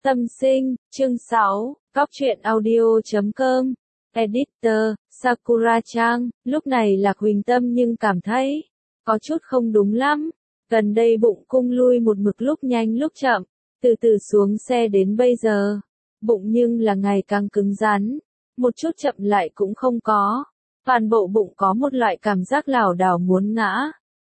Tâm sinh, chương 6, Góc truyện audio.com, Editor, Sakura-chan, lúc này Lạc Huỳnh Tâm nhưng cảm thấy, có chút không đúng lắm, gần đây bụng cung lui một mực lúc nhanh lúc chậm, từ từ xuống xe đến bây giờ, bụng nhưng là ngày càng cứng rắn, một chút chậm lại cũng không có, toàn bộ bụng có một loại cảm giác lảo đảo muốn ngã.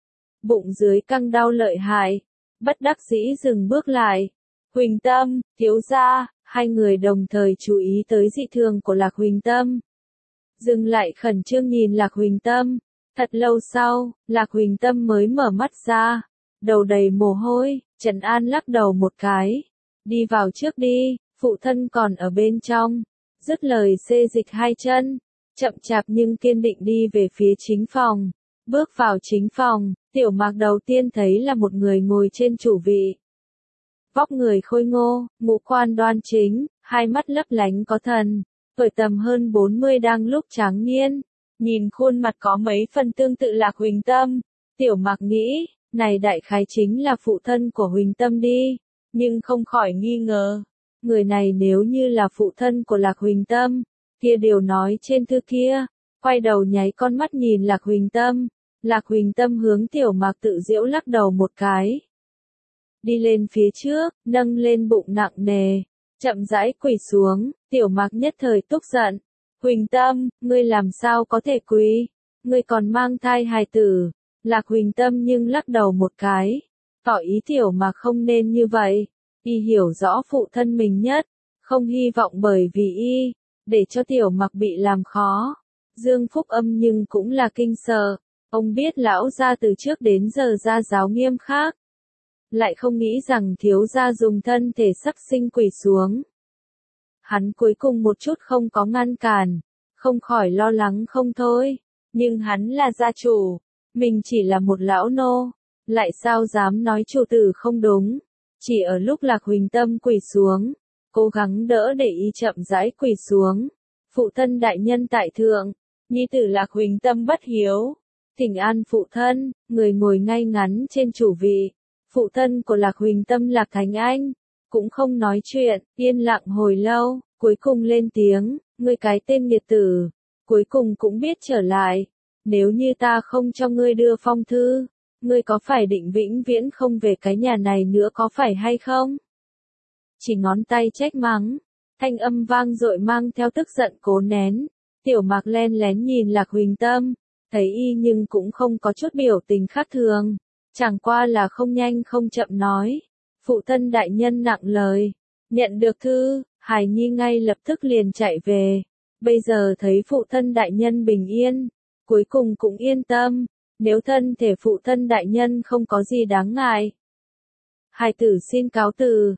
Bụng dưới căng đau lợi hại, bất đắc dĩ dừng bước lại. Huỳnh Tâm, thiếu gia, hai người đồng thời chú ý tới dị thường của Lạc Huỳnh Tâm. Dừng lại khẩn trương nhìn Lạc Huỳnh Tâm, thật lâu sau, Lạc Huỳnh Tâm mới mở mắt ra, đầu đầy mồ hôi, Trần An lắc đầu một cái, đi vào trước đi, phụ thân còn ở bên trong, dứt lời xê dịch hai chân, chậm chạp nhưng kiên định đi về phía chính phòng, bước vào chính phòng, Tiểu Mạc đầu tiên thấy là một người ngồi trên chủ vị. Vóc người khôi ngô, ngũ quan đoan chính, hai mắt lấp lánh có thần, tuổi tầm hơn 40 đang lúc tráng niên, nhìn khuôn mặt có mấy phần tương tự Lạc Huỳnh Tâm, Tiểu Mạc nghĩ, này đại khái chính là phụ thân của Huỳnh Tâm đi, nhưng không khỏi nghi ngờ, người này nếu như là phụ thân của Lạc Huỳnh Tâm, kia điều nói trên thư kia, quay đầu nháy con mắt nhìn Lạc Huỳnh Tâm, Lạc Huỳnh Tâm hướng Tiểu Mạc tự giễu lắc đầu một cái. Đi lên phía trước, nâng lên bụng nặng nề, chậm rãi quỳ xuống, Tiểu Mạc nhất thời tức giận. Huỳnh Tâm, ngươi làm sao có thể quỳ? Ngươi còn mang thai hài tử. Lạc Huỳnh Tâm nhưng lắc đầu một cái, tỏ ý Tiểu Mạc không nên như vậy. Y hiểu rõ phụ thân mình nhất, không hy vọng bởi vì y, để cho Tiểu Mạc bị làm khó. Dương Phúc Âm nhưng cũng là kinh sợ, ông biết lão gia từ trước đến giờ gia giáo nghiêm khắc. Lại không nghĩ rằng thiếu gia dùng thân thể sắc sinh quỳ xuống. Hắn cuối cùng một chút không có ngăn cản, không khỏi lo lắng không thôi, nhưng hắn là gia chủ, mình chỉ là một lão nô, lại sao dám nói chủ tử không đúng, chỉ ở lúc Lạc Huỳnh Tâm quỳ xuống, cố gắng đỡ để y chậm rãi quỳ xuống, phụ thân đại nhân tại thượng, nhi tử Lạc Huỳnh Tâm bất hiếu, thỉnh an phụ thân, người ngồi ngay ngắn trên chủ vị. Phụ thân của Lạc Huỳnh Tâm Lạc Thành Anh, cũng không nói chuyện, yên lặng hồi lâu, cuối cùng lên tiếng, ngươi cái tên nghiệt tử, cuối cùng cũng biết trở lại, nếu như ta không cho ngươi đưa phong thư, ngươi có phải định vĩnh viễn không về cái nhà này nữa có phải hay không? Chỉ ngón tay trách mắng, thanh âm vang dội mang theo tức giận cố nén, Tiểu Mạc len lén nhìn Lạc Huỳnh Tâm, thấy y nhưng cũng không có chút biểu tình khác thường. Chẳng qua là không nhanh không chậm nói, phụ thân đại nhân nặng lời, nhận được thư, Hải Nhi ngay lập tức liền chạy về, bây giờ thấy phụ thân đại nhân bình yên, cuối cùng cũng yên tâm, nếu thân thể phụ thân đại nhân không có gì đáng ngại. Hải tử xin cáo từ,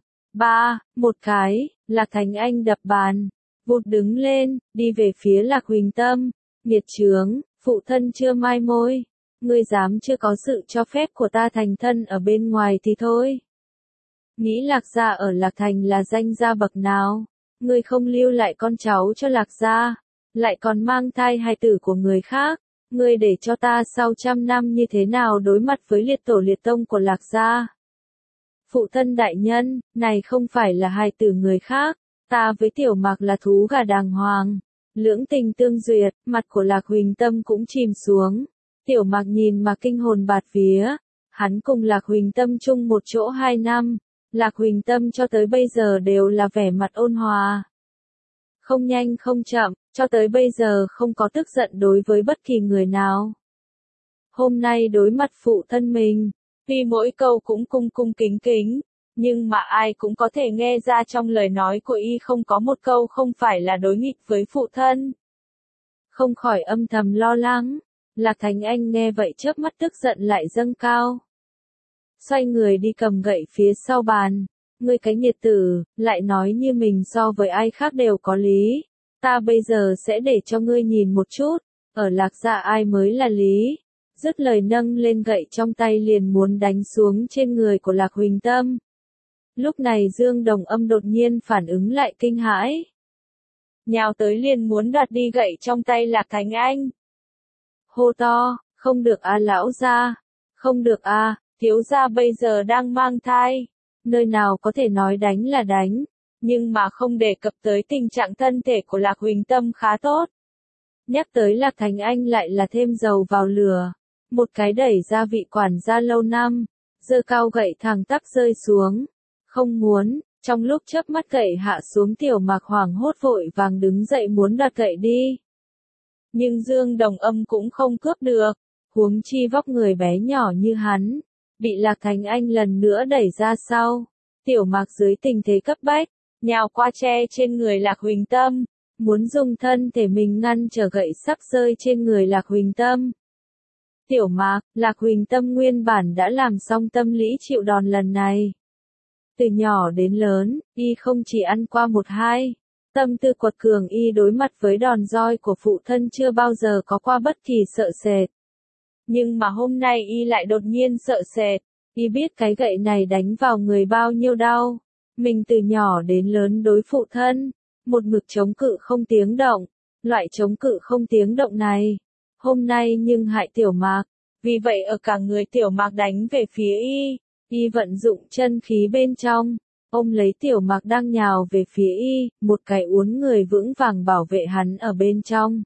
một cái, Lạc Thành Anh đập bàn, vụt đứng lên, đi về phía Lạc Huỳnh Tâm, nghiệt chướng, phụ thân chưa mai môi. Ngươi dám chưa có sự cho phép của ta thành thân ở bên ngoài thì thôi. Nghĩ Lạc gia ở Lạc Thành là danh gia bậc nào, ngươi không lưu lại con cháu cho Lạc gia, lại còn mang thai hài tử của người khác, ngươi để cho ta sau 100 năm như thế nào đối mặt với liệt tổ liệt tông của Lạc gia. Phụ thân đại nhân, này không phải là hài tử người khác, ta với Tiểu Mạc là thú gà đàng hoàng. Lưỡng tình tương duyệt, mặt của Lạc Huỳnh Tâm cũng chìm xuống. Tiểu Mạc nhìn mà kinh hồn bạt vía, hắn cùng Lạc Huỳnh Tâm chung một chỗ 2 năm, Lạc Huỳnh Tâm cho tới bây giờ đều là vẻ mặt ôn hòa. Không nhanh không chậm, cho tới bây giờ không có tức giận đối với bất kỳ người nào. Hôm nay đối mặt phụ thân mình, tuy mỗi câu cũng cung cung kính kính, nhưng mà ai cũng có thể nghe ra trong lời nói của y không có một câu không phải là đối nghịch với phụ thân. Không khỏi âm thầm lo lắng. Lạc Thành Anh nghe vậy chớp mắt tức giận lại dâng cao. Xoay người đi cầm gậy phía sau bàn. Ngươi cái nghiệt tử, lại nói như mình so với ai khác đều có lý. Ta bây giờ sẽ để cho ngươi nhìn một chút, ở Lạc gia ai mới là lý. Dứt lời nâng lên gậy trong tay liền muốn đánh xuống trên người của Lạc Huỳnh Tâm. Lúc này Dương Đồng Âm đột nhiên phản ứng lại kinh hãi. Nhào tới liền muốn đoạt đi gậy trong tay Lạc Thành Anh. Hô to, không được a lão gia, không được a, thiếu gia bây giờ đang mang thai, nơi nào có thể nói đánh là đánh, Nhưng mà không đề cập tới tình trạng thân thể của Lạc Huỳnh Tâm khá tốt. Nhắc tới Lạc Thành Anh lại là thêm dầu vào lửa. Một cái đẩy ra vị quản gia lâu năm, giơ cao gậy thẳng tắp rơi xuống. Không muốn, trong lúc chớp mắt gậy hạ xuống Tiểu Mạc hoảng hốt vội vàng đứng dậy muốn đoạt gậy đi. Nhưng Dương Đồng Âm cũng không cướp được, huống chi vóc người bé nhỏ như hắn, bị Lạc Thành Anh lần nữa đẩy ra sau. Tiểu Mạc dưới tình thế cấp bách, nhào qua che trên người Lạc Huỳnh Tâm, muốn dùng thân thể mình ngăn trở gậy sắp rơi trên người Lạc Huỳnh Tâm. Tiểu Mạc, Lạc Huỳnh Tâm nguyên bản đã làm xong tâm lý chịu đòn lần này. Từ nhỏ đến lớn, y không chỉ ăn qua một hai. Tâm tư quật cường y đối mặt với đòn roi của phụ thân chưa bao giờ có qua bất kỳ sợ sệt. Nhưng mà hôm nay y lại đột nhiên sợ sệt, y biết cái gậy này đánh vào người bao nhiêu đau. Mình từ nhỏ đến lớn đối phụ thân, một mực chống cự không tiếng động, loại chống cự không tiếng động này. Hôm nay nhưng hại Tiểu Mạc, vì vậy ở cả người Tiểu Mạc đánh về phía y vận dụng chân khí bên trong. Ôm lấy Tiểu Mạc đang nhào về phía y, một cái uốn người vững vàng bảo vệ hắn ở bên trong.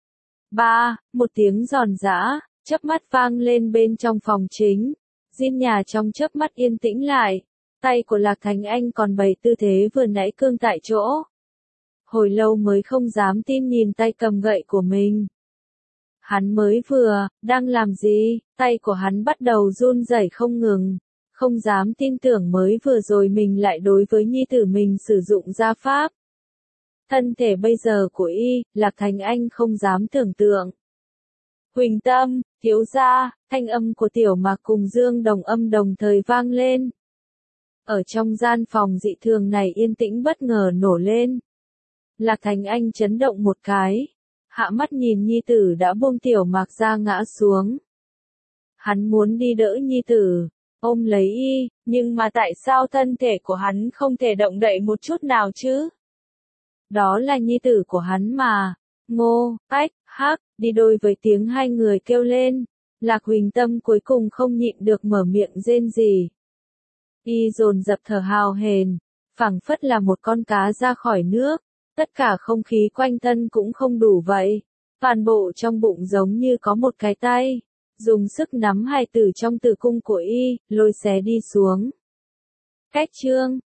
Một tiếng giòn giã, chớp mắt vang lên bên trong phòng chính. Diên nhà trong chớp mắt yên tĩnh lại. Tay của Lạc Thành Anh còn bày tư thế vừa nãy cương tại chỗ. Hồi lâu mới không dám tin nhìn tay cầm gậy của mình. Hắn mới đang làm gì? Tay của hắn bắt đầu run rẩy không ngừng. Không dám tin tưởng mới vừa rồi mình lại đối với nhi tử mình sử dụng gia pháp. Thân thể bây giờ của Lạc Thành Anh không dám tưởng tượng. Huỳnh Tâm, thiếu gia, thanh âm của Tiểu Mạc cùng Dương Đồng Âm đồng thời vang lên. Ở trong gian phòng dị thường này yên tĩnh bất ngờ nổ lên. Lạc Thành Anh chấn động một cái, hạ mắt nhìn nhi tử đã buông Tiểu Mạc ra ngã xuống. Hắn muốn đi đỡ nhi tử, ôm lấy nhưng mà tại sao thân thể của hắn không thể động đậy một chút nào chứ? Đó là nhi tử của hắn mà. Ngô, ách, hắc, đi đôi với tiếng hai người kêu lên. Lạc Huỳnh Tâm cuối cùng không nhịn được mở miệng rên rỉ. Dồn dập thở hào hển, phảng phất là một con cá ra khỏi nước. Tất cả không khí quanh thân cũng không đủ vậy. Toàn bộ trong bụng giống như có một cái tay, dùng sức nắm hài tử trong tử cung của lôi xé đi xuống. Cách chương